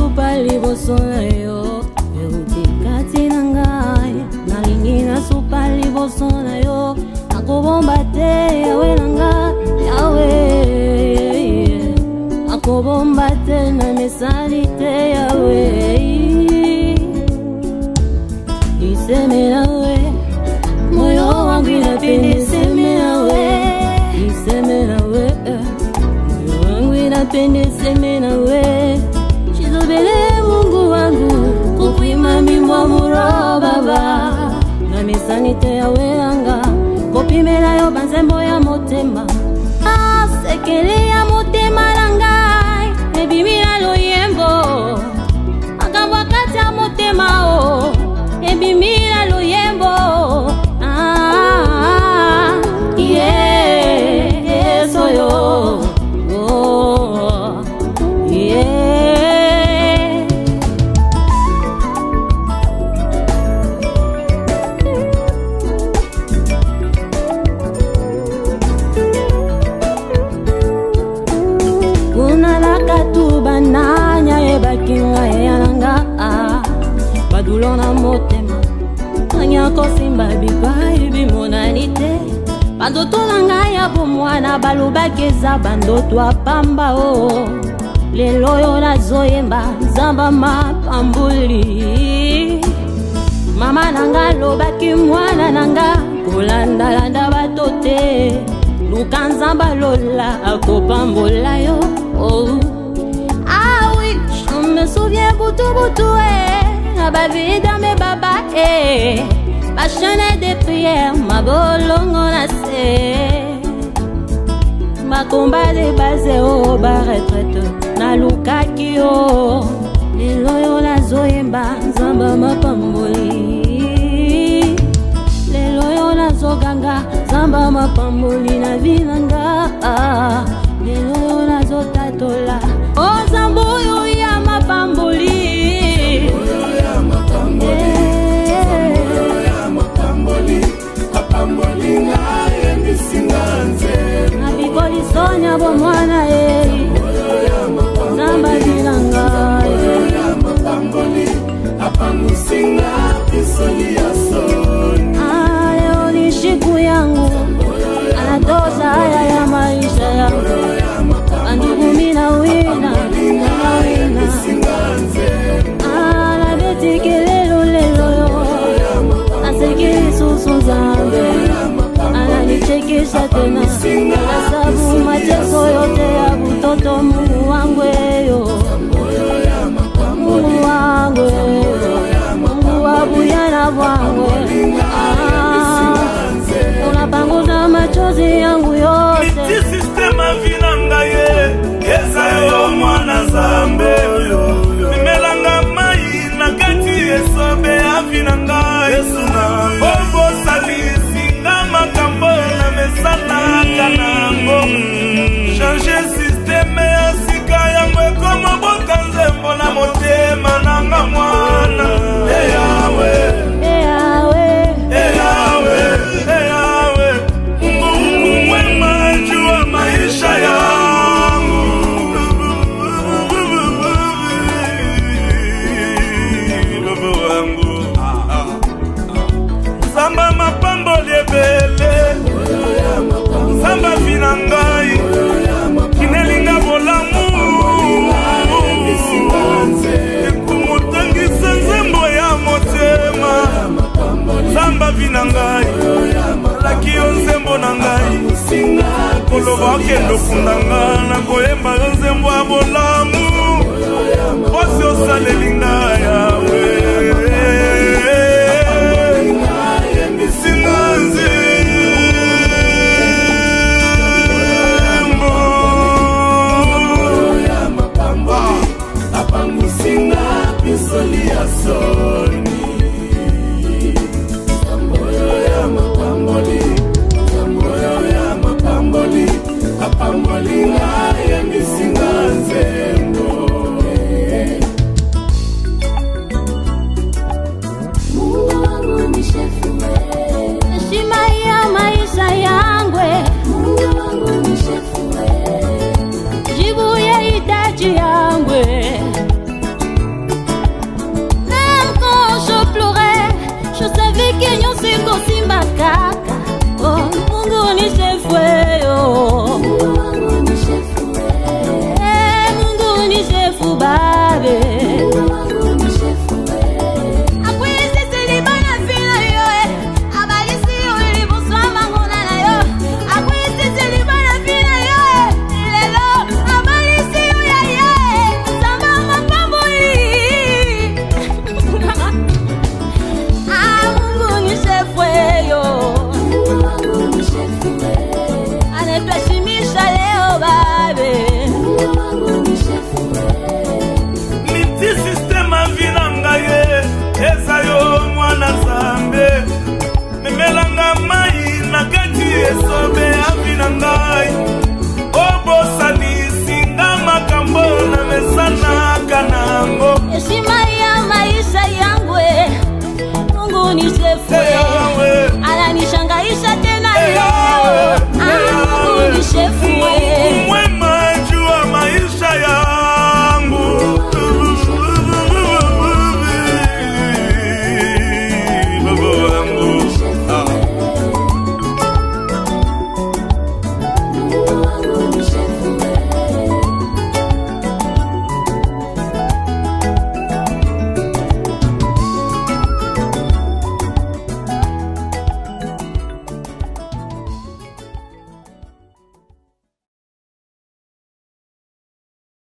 supa liboso na yo euti kati na ngai nalingi na supa liboso na yo nakobomba te yawe na ngai yawe nakobomba te na mesali te yawe iseme nawe moyo wangu inapenda iseme nawe iseme nawe moyo wangu inapenda iseme nawe chizobele Mungu wangu kukuima mimwa muro baba na mesali te yawe anga kopimela yo banzembo ya motema asekele ya motema nangai ebimila loyembo akabwa kati ya motema o ebimila loyembo yes oyo oh yeah kuna lakatu bananya ebakinga yananga badulona motema anyako simba bipai bimonanite bandoto nanga ya bomwana balubakeza bandoto apamba o lelo yo nazoyemba nzamba mapambuli mama nanga lobaki mwana nanga kolandalanda batote luka nzamba lola akopambola yo oh. Ah oui, je me souviens boutou ma vie dans mes baba ma chaîne de prière ma bolongo na se ma combat de base au bar retraite na lukaki o lelo yo na zoyemba nzamba mapamboli lelo yo na zoganga nzamba mapamboli na vinanga lelo yo na zotatola o nzambo yo ya mapamboli Abikoli sonya bo mwana namba dilanga apamusinga pisoli ya soni leo ni siku yangu anatoza haya ya maisha yangu andugu mina wina betikilelo lelo asekili susu zambe ananichekesha tena sababu mateso yote ya butoto Mungu wangu eyo Mungu wangu Mungu wabuyana wangu unapanguza machozi yangu yote miti sistema vinanga ye eza yo mwana zambe nimelanga mai na kati esobe avinanga Yesu na bobo salisi na makambo na mesala kanango changer systeme ya sika yango ekoma bokanzembo na motema nanga mwana eyawe Mungu mwema jua maisha yangu baba wangu Samba mapambo lebele Samba vinangai Kinelinga bolamu Kumutangisa nzembo ya motema Samba vinangai Lakio nzembo nangai Koloba kendo fundanga Na koyemba nzembo ya bolamu Osi osalelinga yawe Memelanga mai na kati esobe avinangai